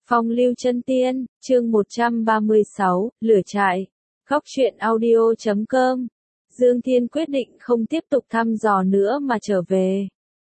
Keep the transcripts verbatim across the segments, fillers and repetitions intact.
Phong lưu chân tiên, chương một trăm ba mươi sáu, lửa trại. Góc truyện audio chấm com. Dương Thiên quyết định không tiếp tục thăm dò nữa mà trở về.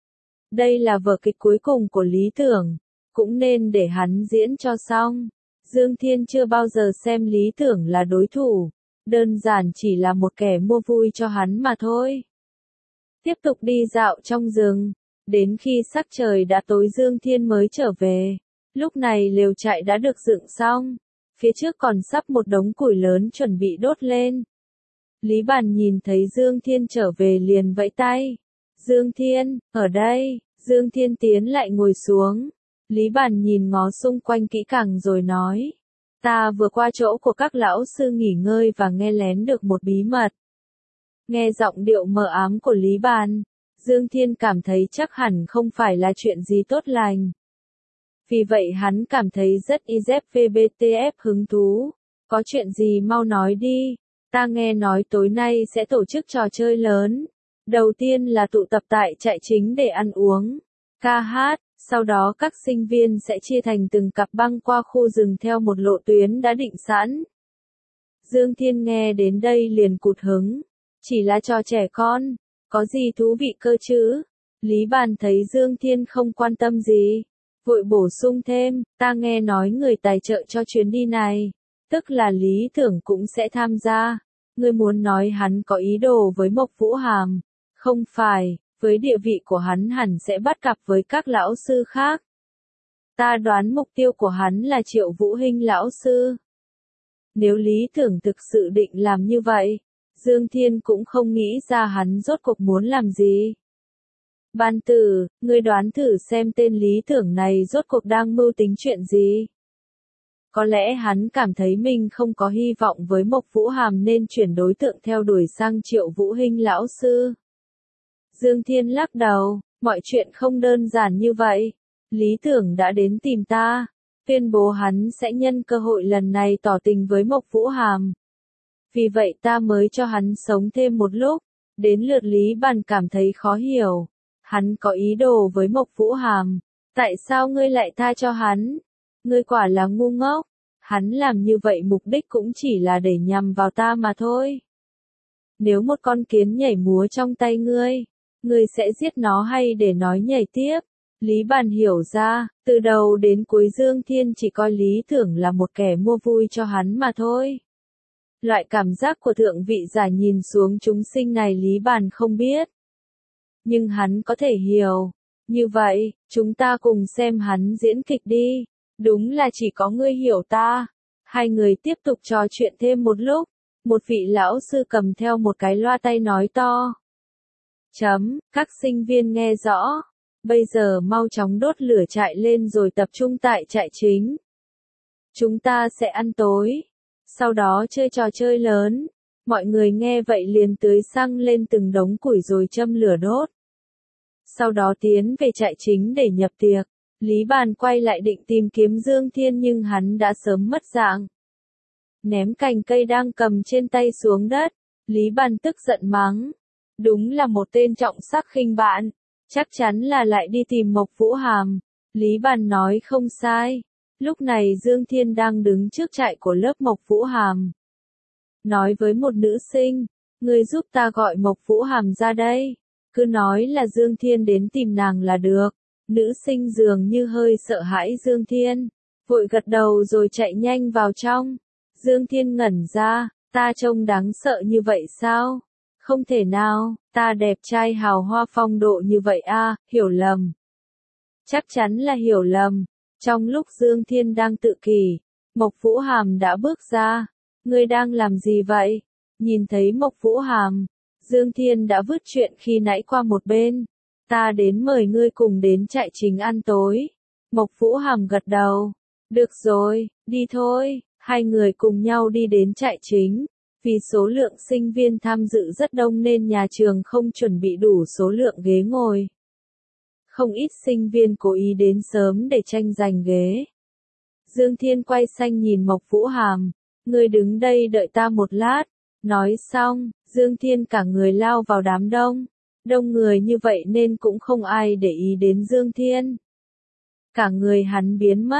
Đây là vở kịch cuối cùng của Lý Tưởng, cũng nên để hắn diễn cho xong. Dương Thiên chưa bao giờ xem Lý Tưởng là đối thủ, đơn giản chỉ là một kẻ mua vui cho hắn mà thôi. Tiếp tục đi dạo trong rừng, đến khi sắc trời đã tối Dương Thiên mới trở về. Lúc này lều trại đã được dựng xong, phía trước còn sắp một đống củi lớn chuẩn bị đốt lên. Lý Bàn nhìn thấy Dương Thiên trở về liền vẫy tay. Dương Thiên, ở đây. Dương Thiên tiến lại ngồi xuống. Lý Bàn nhìn ngó xung quanh kỹ càng rồi nói. Ta vừa qua chỗ của các lão sư nghỉ ngơi và nghe lén được một bí mật. Nghe giọng điệu mờ ám của Lý Bàn, Dương Thiên cảm thấy chắc hẳn không phải là chuyện gì tốt lành. Vì vậy hắn cảm thấy rất izvbtf hứng thú. Có chuyện gì mau nói đi. Ta nghe nói tối nay sẽ tổ chức trò chơi lớn. Đầu tiên là tụ tập tại trại chính để ăn uống, ca hát, sau đó các sinh viên sẽ chia thành từng cặp băng qua khu rừng theo một lộ tuyến đã định sẵn. Dương Thiên nghe đến đây liền cụt hứng. Chỉ là trò trẻ con, có gì thú vị cơ chứ? Lý Bàn thấy Dương Thiên không quan tâm gì, vội bổ sung thêm, ta nghe nói người tài trợ cho chuyến đi này, tức là Lý Tưởng cũng sẽ tham gia. Ngươi muốn nói hắn có ý đồ với Mộc Vũ Hàm? Không phải, với địa vị của hắn hẳn sẽ bắt cặp với các lão sư khác. Ta đoán mục tiêu của hắn là Triệu Vũ Hinh lão sư. Nếu Lý Tưởng thực sự định làm như vậy, Dương Thiên cũng không nghĩ ra hắn rốt cuộc muốn làm gì. Ban Tử, ngươi đoán thử xem tên Lý Tưởng này rốt cuộc đang mưu tính chuyện gì. Có lẽ hắn cảm thấy mình không có hy vọng với Mộc Vũ Hàm nên chuyển đối tượng theo đuổi sang Triệu Vũ Hinh lão sư. Dương Thiên lắc đầu, mọi chuyện không đơn giản như vậy. Lý Tưởng đã đến tìm ta, tuyên bố hắn sẽ nhân cơ hội lần này tỏ tình với Mộc Vũ Hàm. Vì vậy ta mới cho hắn sống thêm một lúc. Đến lượt Lý Bàn cảm thấy khó hiểu. Hắn có ý đồ với Mộc Vũ Hàm. Tại sao ngươi lại tha cho hắn? Ngươi quả là ngu ngốc. Hắn làm như vậy mục đích cũng chỉ là để nhằm vào ta mà thôi. Nếu một con kiến nhảy múa trong tay ngươi, ngươi sẽ giết nó hay để nói nhảy tiếp? Lý Bàn hiểu ra, từ đầu đến cuối Dương Thiên chỉ coi Lý Tưởng là một kẻ mua vui cho hắn mà thôi. Loại cảm giác của thượng vị giả nhìn xuống chúng sinh này Lý Bàn không biết. Nhưng hắn có thể hiểu. Như vậy, chúng ta cùng xem hắn diễn kịch đi. Đúng là chỉ có ngươi hiểu ta. Hai người tiếp tục trò chuyện thêm một lúc. Một vị lão sư cầm theo một cái loa tay nói to. Chấm, các sinh viên nghe rõ. Bây giờ mau chóng đốt lửa trại lên rồi tập trung tại trại chính. Chúng ta sẽ ăn tối. Sau đó chơi trò chơi lớn. Mọi người nghe vậy liền tưới xăng lên từng đống củi rồi châm lửa đốt. Sau đó tiến về trại chính để nhập tiệc. Lý Bàn quay lại định tìm kiếm Dương Thiên nhưng hắn đã sớm mất dạng. Ném cành cây đang cầm trên tay xuống đất. Lý Bàn tức giận mắng. Đúng là một tên trọng sắc khinh bạn. Chắc chắn là lại đi tìm Mộc Vũ Hàm. Lý Bàn nói không sai. Lúc này Dương Thiên đang đứng trước trại của lớp Mộc Vũ Hàm. Nói với một nữ sinh. Ngươi giúp ta gọi Mộc Vũ Hàm ra đây. Cứ nói là Dương Thiên đến tìm nàng là được. Nữ sinh dường như hơi sợ hãi Dương Thiên. Vội gật đầu rồi chạy nhanh vào trong. Dương Thiên ngẩn ra. Ta trông đáng sợ như vậy sao? Không thể nào, ta đẹp trai hào hoa phong độ như vậy a, hiểu lầm. Chắc chắn là hiểu lầm. Trong lúc Dương Thiên đang tự kỷ, Mộc Vũ Hàm đã bước ra. Ngươi đang làm gì vậy? Nhìn thấy Mộc Vũ Hàm, Dương Thiên đã vứt chuyện khi nãy qua một bên. Ta đến mời ngươi cùng đến trại chính ăn tối. Mộc Vũ Hàm gật đầu. Được rồi, đi thôi. Hai người cùng nhau đi đến trại chính. Vì số lượng sinh viên tham dự rất đông nên nhà trường không chuẩn bị đủ số lượng ghế ngồi. Không ít sinh viên cố ý đến sớm để tranh giành ghế. Dương Thiên quay sang nhìn Mộc Vũ Hàm. Ngươi đứng đây đợi ta một lát. Nói xong, Dương Thiên cả người lao vào đám đông. Đông người như vậy nên cũng không ai để ý đến Dương Thiên. Cả người hắn biến mất.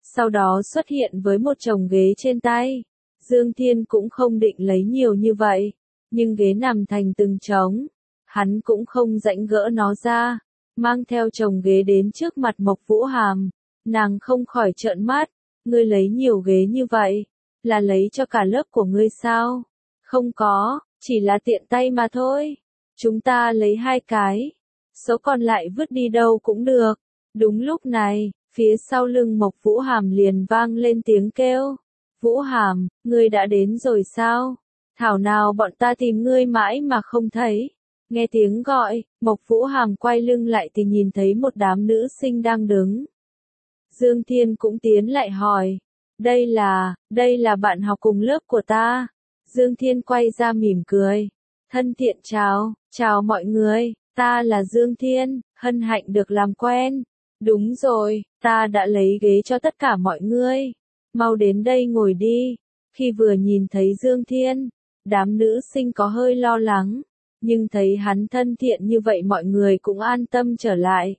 sau đó xuất hiện với một chồng ghế trên tay. Dương Thiên cũng không định lấy nhiều như vậy, nhưng ghế nằm thành từng trống, hắn cũng không rãnh gỡ nó ra, mang theo chồng ghế đến trước mặt Mộc Vũ Hàm, nàng không khỏi trợn mắt, ngươi lấy nhiều ghế như vậy, là lấy cho cả lớp của ngươi sao? Không có, chỉ là tiện tay mà thôi, chúng ta lấy hai cái, số còn lại vứt đi đâu cũng được. Đúng lúc này, phía sau lưng Mộc Vũ Hàm liền vang lên tiếng kêu. Vũ Hàm, ngươi đã đến rồi sao? Thảo nào bọn ta tìm ngươi mãi mà không thấy. Nghe tiếng gọi, Mộc Vũ Hàm quay lưng lại thì nhìn thấy một đám nữ sinh đang đứng. Dương Thiên cũng tiến lại hỏi. Đây là, đây là bạn học cùng lớp của ta. Dương Thiên quay ra mỉm cười. Thân thiện chào, chào mọi người, ta là Dương Thiên, hân hạnh được làm quen. Đúng rồi, ta đã lấy ghế cho tất cả mọi người. Mau đến đây ngồi đi. Khi vừa nhìn thấy Dương Thiên, đám nữ sinh có hơi lo lắng, nhưng thấy hắn thân thiện như vậy mọi người cũng an tâm trở lại.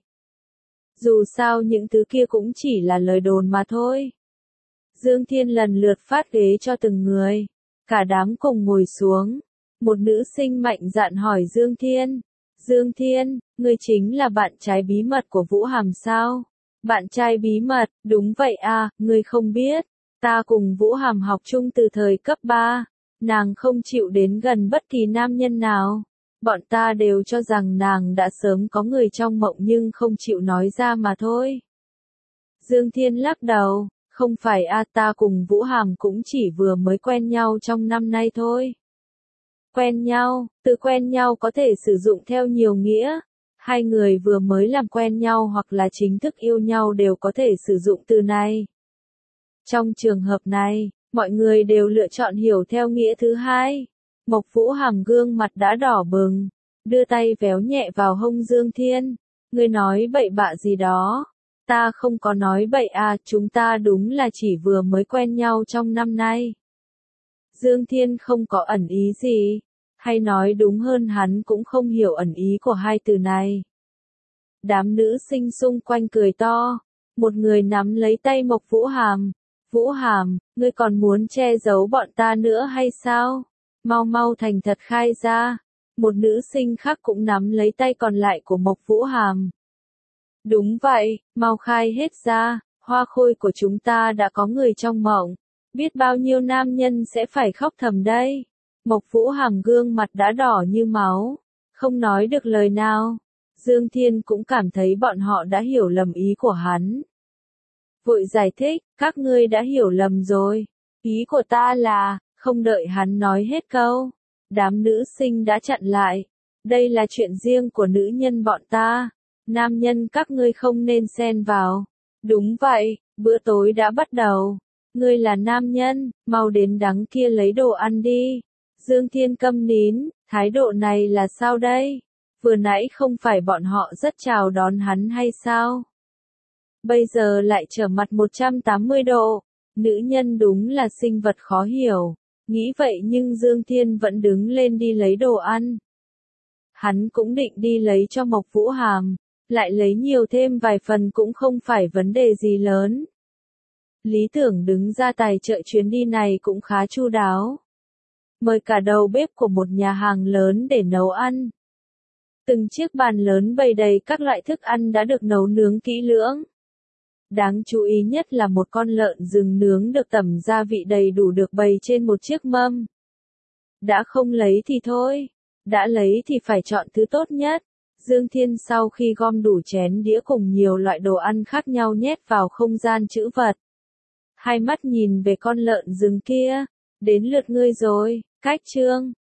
Dù sao những thứ kia cũng chỉ là lời đồn mà thôi. Dương Thiên lần lượt phát ghế cho từng người, cả đám cùng ngồi xuống. Một nữ sinh mạnh dạn hỏi Dương Thiên. Dương Thiên, ngươi chính là bạn trai bí mật của Vũ Hàm sao? Bạn trai bí mật, đúng vậy à, ngươi không biết. Ta cùng Vũ Hàm học chung từ thời cấp ba, nàng không chịu đến gần bất kỳ nam nhân nào. Bọn ta đều cho rằng nàng đã sớm có người trong mộng nhưng không chịu nói ra mà thôi. Dương Thiên lắc đầu, không phải a, ta cùng Vũ Hàm cũng chỉ vừa mới quen nhau trong năm nay thôi. Quen nhau, từ quen nhau có thể sử dụng theo nhiều nghĩa. Hai người vừa mới làm quen nhau hoặc là chính thức yêu nhau đều có thể sử dụng từ này. Trong trường hợp này, mọi người đều lựa chọn hiểu theo nghĩa thứ hai. Mộc Vũ Hàm gương mặt đã đỏ bừng, đưa tay véo nhẹ vào hông Dương Thiên. Ngươi nói bậy bạ gì đó? Ta không có nói bậy à, chúng ta đúng là chỉ vừa mới quen nhau trong năm nay. Dương Thiên không có ẩn ý gì, hay nói đúng hơn hắn cũng không hiểu ẩn ý của hai từ này. Đám nữ sinh xung quanh cười to, một người nắm lấy tay Mộc Vũ Hàm. Vũ Hàm, ngươi còn muốn che giấu bọn ta nữa hay sao? Mau mau thành thật khai ra. Một nữ sinh khác cũng nắm lấy tay còn lại của Mộc Vũ Hàm. Đúng vậy, mau khai hết ra, hoa khôi của chúng ta đã có người trong mộng. Biết bao nhiêu nam nhân sẽ phải khóc thầm đây. Mộc Vũ Hàm gương mặt đã đỏ như máu, không nói được lời nào. Dương Thiên cũng cảm thấy bọn họ đã hiểu lầm ý của hắn. Vội giải thích, các ngươi đã hiểu lầm rồi. Ý của ta là, không đợi hắn nói hết câu. Đám nữ sinh đã chặn lại. Đây là chuyện riêng của nữ nhân bọn ta. Nam nhân các ngươi không nên xen vào. Đúng vậy, bữa tối đã bắt đầu. Ngươi là nam nhân, mau đến đằng kia lấy đồ ăn đi. Dương Thiên câm nín, thái độ này là sao đây? Vừa nãy không phải bọn họ rất chào đón hắn hay sao? Bây giờ lại trở mặt một trăm tám mươi độ. Nữ nhân đúng là sinh vật khó hiểu. Nghĩ vậy nhưng Dương Thiên vẫn đứng lên đi lấy đồ ăn. Hắn cũng định đi lấy cho Mộc Vũ Hàm. Lại lấy nhiều thêm vài phần cũng không phải vấn đề gì lớn. Lý Tưởng đứng ra tài trợ chuyến đi này cũng khá chu đáo. Mời cả đầu bếp của một nhà hàng lớn để nấu ăn. Từng chiếc bàn lớn bày đầy các loại thức ăn đã được nấu nướng kỹ lưỡng. Đáng chú ý nhất là một con lợn rừng nướng được tẩm gia vị đầy đủ được bày trên một chiếc mâm. Đã không lấy thì thôi, đã lấy thì phải chọn thứ tốt nhất. Dương Thiên sau khi gom đủ chén đĩa cùng nhiều loại đồ ăn khác nhau nhét vào không gian trữ vật. Hai mắt nhìn về con lợn rừng kia, đến lượt ngươi rồi, cách trương.